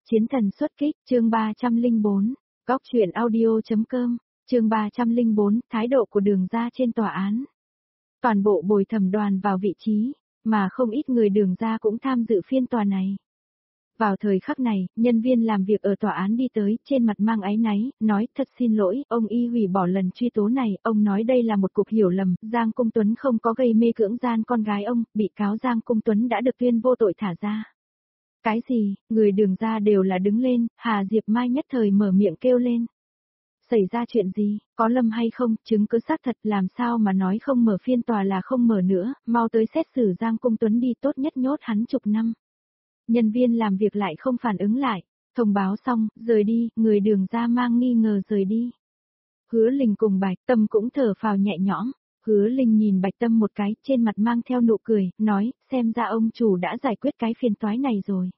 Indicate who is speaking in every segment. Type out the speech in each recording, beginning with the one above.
Speaker 1: Chiến thần xuất kích, chương 304, góc truyện audio.com, chương 304, thái độ của Đường gia trên tòa án. Toàn bộ bồi thẩm đoàn vào vị trí, mà không ít người Đường gia cũng tham dự phiên tòa này. Vào thời khắc này, nhân viên làm việc ở tòa án đi tới, trên mặt mang áy náy, nói, thật xin lỗi, ông y hủy bỏ lần truy tố này, ông nói đây là một cuộc hiểu lầm, Giang Cung Tuấn không có gây mê cưỡng gian con gái ông, bị cáo Giang Cung Tuấn đã được tuyên vô tội thả ra. Cái gì, người Đường gia đều là đứng lên, Hà Diệp Mai nhất thời mở miệng kêu lên. Xảy ra chuyện gì, có lầm hay không, chứng cứ xác thật, làm sao mà nói không mở phiên tòa là không mở nữa, mau tới xét xử Giang Cung Tuấn đi, tốt nhất nhốt hắn chục năm. Nhân viên làm việc lại không phản ứng lại, thông báo xong, rời đi, người Đường gia mang nghi ngờ rời đi. Hứa Linh cùng Bạch Tâm cũng thở phào nhẹ nhõm. Hứa Linh nhìn Bạch Tâm một cái, trên mặt mang theo nụ cười, nói, xem ra ông chủ đã giải quyết cái phiền toái này rồi.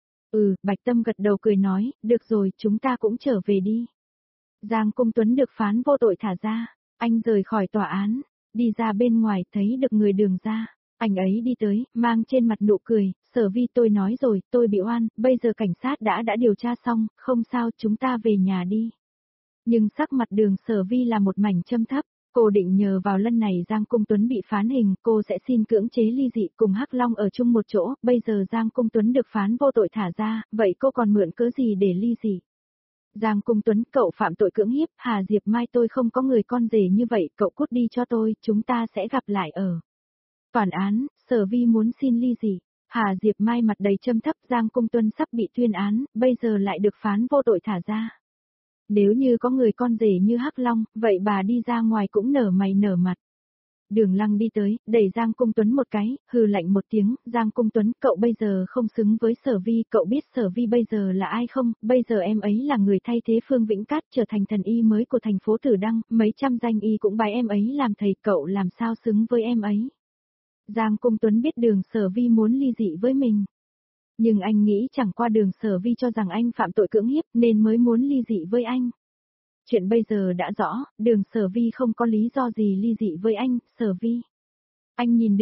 Speaker 1: Bạch Tâm gật đầu cười nói, được rồi, chúng ta cũng trở về đi. Giang Cung Tuấn được phán vô tội thả ra, anh rời khỏi tòa án, đi ra bên ngoài thấy được người Đường gia. Anh ấy đi tới, mang trên mặt nụ cười, Sở Vi tôi nói rồi, tôi bị oan, bây giờ cảnh sát đã điều tra xong, không sao, chúng ta về nhà đi. Nhưng sắc mặt Đường Sở Vi là một mảnh châm thấp. Cô định nhờ vào lần này Giang Cung Tuấn bị phán hình, cô sẽ xin cưỡng chế ly dị cùng Hắc Long ở chung một chỗ, bây giờ Giang Cung Tuấn được phán vô tội thả ra, vậy cô còn mượn cớ gì để ly dị? Giang Cung Tuấn, cậu phạm tội cưỡng hiếp, Hà Diệp Mai tôi không có người con rể như vậy, cậu cút đi cho tôi, chúng ta sẽ gặp lại ở tòa án. Sở Vi muốn xin ly dị. Hà Diệp Mai mặt đầy châm thấp, Giang Cung Tuấn sắp bị tuyên án, bây giờ lại được phán vô tội thả ra. Nếu như có người con rể như Hắc Long, vậy bà đi ra ngoài cũng nở mày nở mặt. Đường Lăng đi tới, đẩy Giang Cung Tuấn một cái, hừ lạnh một tiếng, Giang Cung Tuấn, cậu bây giờ không xứng với Sở Vi, cậu biết Sở Vi bây giờ là ai không, bây giờ em ấy là người thay thế Phương Vĩnh Cát trở thành thần y mới của thành phố Tử Đăng, mấy trăm danh y cũng bái em ấy làm thầy, cậu làm sao xứng với em ấy. Giang Cung Tuấn biết Đường Sở Vi muốn ly dị với mình. Nhưng anh nghĩ chẳng qua Đường Sở Vi cho rằng anh phạm tội cưỡng hiếp nên mới muốn ly dị với anh. Chuyện bây giờ đã rõ, Đường Sở Vi không có lý do gì ly dị với anh, Sở Vi. Anh nhìn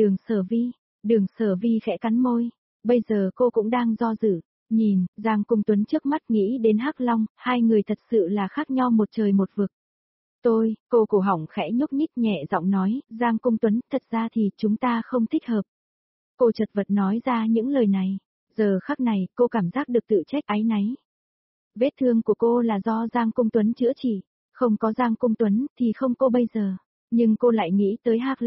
Speaker 1: Đường Sở Vi khẽ cắn môi, bây giờ cô cũng đang do dự, nhìn, Giang Cung Tuấn trước mắt nghĩ đến Hắc Long, hai người thật sự là khác nhau một trời một vực. Cô cổ họng khẽ nhúc nhích nhẹ giọng nói, Giang Cung Tuấn, thật ra thì chúng ta không thích hợp. Cô chật vật nói ra những lời này, giờ khắc này cô cảm giác được tự trách áy náy. Vết thương của cô là do Giang Cung Tuấn chữa trị, không có Giang Cung Tuấn thì không cô bây giờ. Nhưng cô lại nghĩ tới Hắc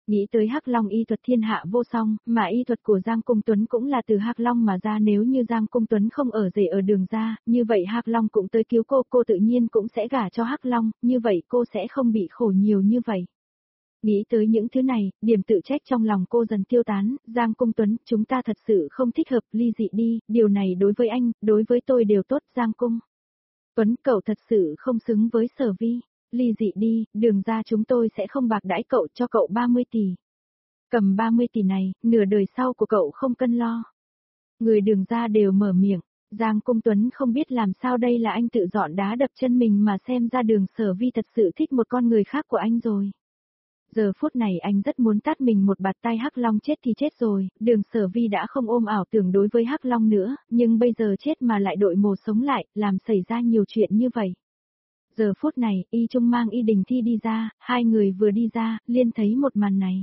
Speaker 1: Long y thuật thiên hạ vô song, mà y thuật của Giang Cung Tuấn cũng là từ Hắc Long mà ra, nếu như Giang Cung Tuấn không ở rể ở Đường gia, như vậy Hắc Long cũng tới cứu cô tự nhiên cũng sẽ gả cho Hắc Long, như vậy cô sẽ không bị khổ nhiều như vậy. Nghĩ tới những thứ này, điểm tự trách trong lòng cô dần tiêu tán, Giang Cung Tuấn, chúng ta thật sự không thích hợp, ly dị đi, điều này đối với anh, đối với tôi đều tốt, Giang Cung Tuấn, cậu thật sự không xứng với Sở Vi, ly dị đi, Đường gia chúng tôi sẽ không bạc đãi cậu, cho cậu 30 tỷ. Cầm 30 tỷ này, nửa đời sau của cậu không cân lo. Người Đường gia đều mở miệng, Giang Cung Tuấn không biết làm sao đây là anh tự dọn đá đập chân mình mà xem ra Đường Sở Vi thật sự thích một con người khác của anh rồi. Giờ phút này anh rất muốn tát mình một bạt tay, Hắc Long chết thì chết rồi, Đường Sở Vi đã không ôm ảo tưởng đối với Hắc Long nữa, nhưng bây giờ chết mà lại đội mồ sống lại, làm xảy ra nhiều chuyện như vậy. Giờ phút này, Y Trung mang Y Đình Thi đi ra, hai người vừa đi ra, liên thấy một màn này.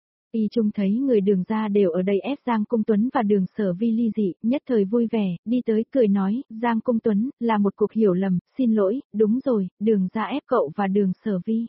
Speaker 1: Y Trung thấy người Đường gia đều ở đây ép Giang Cung Tuấn và Đường Sở Vi ly dị, nhất thời vui vẻ, đi tới cười nói, Giang Cung Tuấn, là một cuộc hiểu lầm, xin lỗi, đúng rồi, Đường gia ép cậu và Đường Sở Vi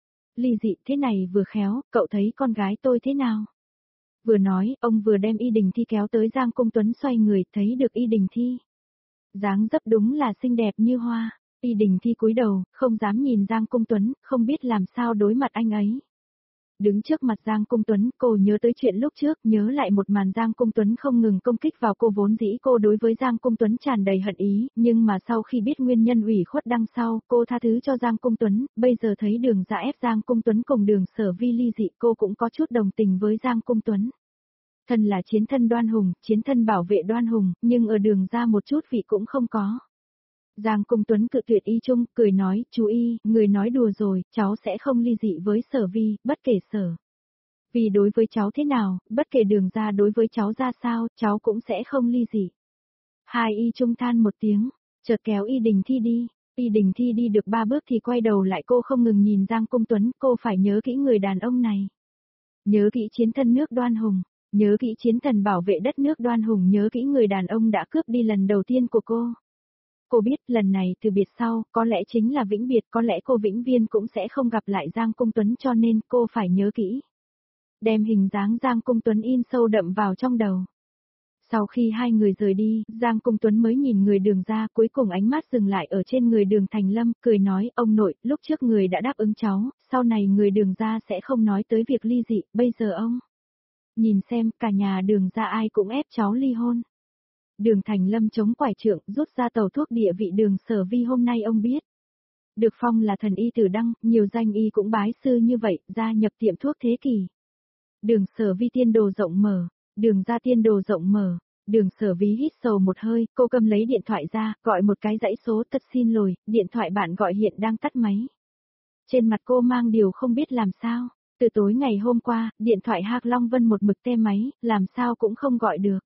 Speaker 1: ly dị, thế này vừa khéo, cậu thấy con gái tôi thế nào? Vừa nói, ông vừa đem Y Đình Thi kéo tới, Giang Cung Tuấn xoay người, thấy được Y Đình Thi. Dáng dấp đúng là xinh đẹp như hoa. Y Đình Thi cúi đầu, không dám nhìn Giang Cung Tuấn, không biết làm sao đối mặt anh ấy. Đứng trước mặt Giang Cung Tuấn, cô nhớ tới chuyện lúc trước, nhớ lại một màn Giang Cung Tuấn không ngừng công kích vào cô, vốn dĩ cô đối với Giang Cung Tuấn tràn đầy hận ý, nhưng mà sau khi biết nguyên nhân ủy khuất đằng sau, cô tha thứ cho Giang Cung Tuấn, bây giờ thấy Đường gia ép Giang Cung Tuấn cùng Đường Sở Vi ly dị, cô cũng có chút đồng tình với Giang Cung Tuấn. Thân là chiến thân Đoan Hùng, chiến thân bảo vệ Đoan Hùng, nhưng ở Đường gia một chút vị cũng không có. Giang Cung Tuấn cự tuyệt Y Trung, cười nói, chú Y, người nói đùa rồi, cháu sẽ không ly dị với Sở Vi, bất kể Sở Vi đối với cháu thế nào, bất kể Đường gia đối với cháu ra sao, cháu cũng sẽ không ly dị. Hai y trung than một tiếng, chợt kéo Y Đình Thi đi. Y Đình Thi đi được 3 bước thì quay đầu lại, cô không ngừng nhìn Giang Cung Tuấn, cô phải nhớ kỹ người đàn ông này. Nhớ kỹ chiến thân nước Đoan Hùng, nhớ kỹ chiến thần bảo vệ đất nước Đoan Hùng, nhớ kỹ người đàn ông đã cướp đi lần đầu tiên của cô. Cô biết lần này từ biệt sau, có lẽ chính là vĩnh biệt, có lẽ cô vĩnh viễn cũng sẽ không gặp lại Giang Cung Tuấn, cho nên cô phải nhớ kỹ. Đem hình dáng Giang Cung Tuấn in sâu đậm vào trong đầu. Sau khi hai người rời đi, Giang Cung Tuấn mới nhìn người Đường ra, cuối cùng ánh mắt dừng lại ở trên người Đường Thành Lâm, cười nói, ông nội, lúc trước người đã đáp ứng cháu, sau này người Đường ra sẽ không nói tới việc ly dị, bây giờ ông. Nhìn xem, cả nhà Đường ra ai cũng ép cháu ly hôn. Đường Thành Lâm chống quải trượng, rút ra tàu thuốc địa vị Đường Sở Vi hôm nay ông biết. Được phong là thần y tử đăng, nhiều danh y cũng bái sư như vậy, gia nhập tiệm thuốc thế kỷ. Đường Sở Vi tiên đồ rộng mở, Đường ra tiên đồ rộng mở. Đường Sở Vi hít sâu một hơi, cô cầm lấy điện thoại ra, gọi một cái dãy số, thật xin lỗi, điện thoại bạn gọi hiện đang tắt máy. Trên mặt cô mang điều không biết làm sao, từ tối ngày hôm qua, điện thoại Hạc Long Vân một mực tê máy, làm sao cũng không gọi được.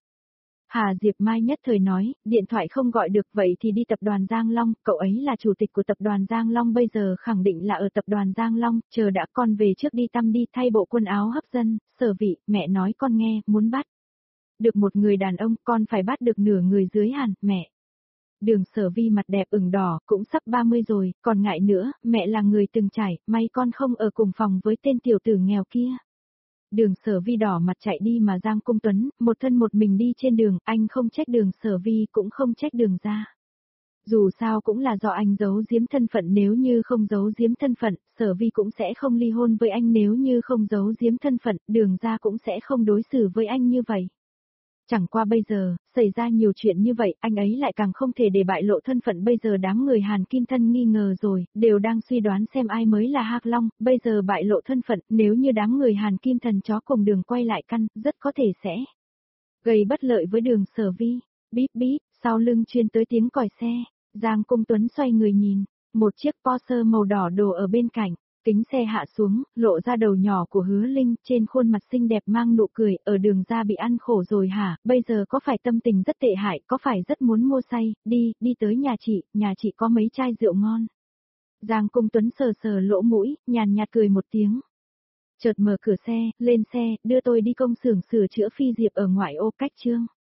Speaker 1: Hà Diệp Mai nhất thời nói, điện thoại không gọi được, vậy thì đi tập đoàn Giang Long, cậu ấy là chủ tịch của tập đoàn Giang Long, bây giờ khẳng định là ở tập đoàn Giang Long, chờ đã, con về trước đi tắm đi, thay bộ quần áo hấp dẫn. Sở Vi, mẹ nói con nghe, muốn bắt được một người đàn ông, con phải bắt được nửa người dưới hẳn, mẹ. Đường Sở Vi mặt đẹp ửng đỏ, cũng sắp 30 rồi, còn ngại nữa, mẹ là người từng trải, may con không ở cùng phòng với tên tiểu tử nghèo kia. Đường Sở Vi đỏ mặt chạy đi mà Giang Cung Tuấn, một thân một mình đi trên đường, anh không trách Đường Sở Vi cũng không trách Đường ra. Dù sao cũng là do anh giấu giếm thân phận, nếu như không giấu giếm thân phận, Sở Vi cũng sẽ không ly hôn với anh, nếu như không giấu giếm thân phận, Đường ra cũng sẽ không đối xử với anh như vậy. Chẳng qua bây giờ, xảy ra nhiều chuyện như vậy, anh ấy lại càng không thể để bại lộ thân phận, bây giờ đám người Hàn Kim Thân nghi ngờ rồi, đều đang suy đoán xem ai mới là Hạc Long, bây giờ bại lộ thân phận, nếu như đám người Hàn Kim Thần chó cùng Đường quay lại căn, rất có thể sẽ gây bất lợi với Đường Sở Vi. Bíp bíp, sau lưng truyền tới tiếng còi xe, Giang Cung Tuấn xoay người nhìn, một chiếc Porsche màu đỏ đổ ở bên cạnh. Kính xe hạ xuống, lộ ra đầu nhỏ của Hứa Linh, trên khuôn mặt xinh đẹp mang nụ cười, ở Đường ra bị ăn khổ rồi hả, bây giờ có phải tâm tình rất tệ hại, có phải rất muốn mua say, đi tới nhà chị có mấy chai rượu ngon. Giang Cung Tuấn sờ sờ lỗ mũi, nhàn nhạt cười một tiếng. Chợt mở cửa xe, lên xe, đưa tôi đi công xưởng sửa chữa Phi Diệp ở ngoại ô Cách Chương.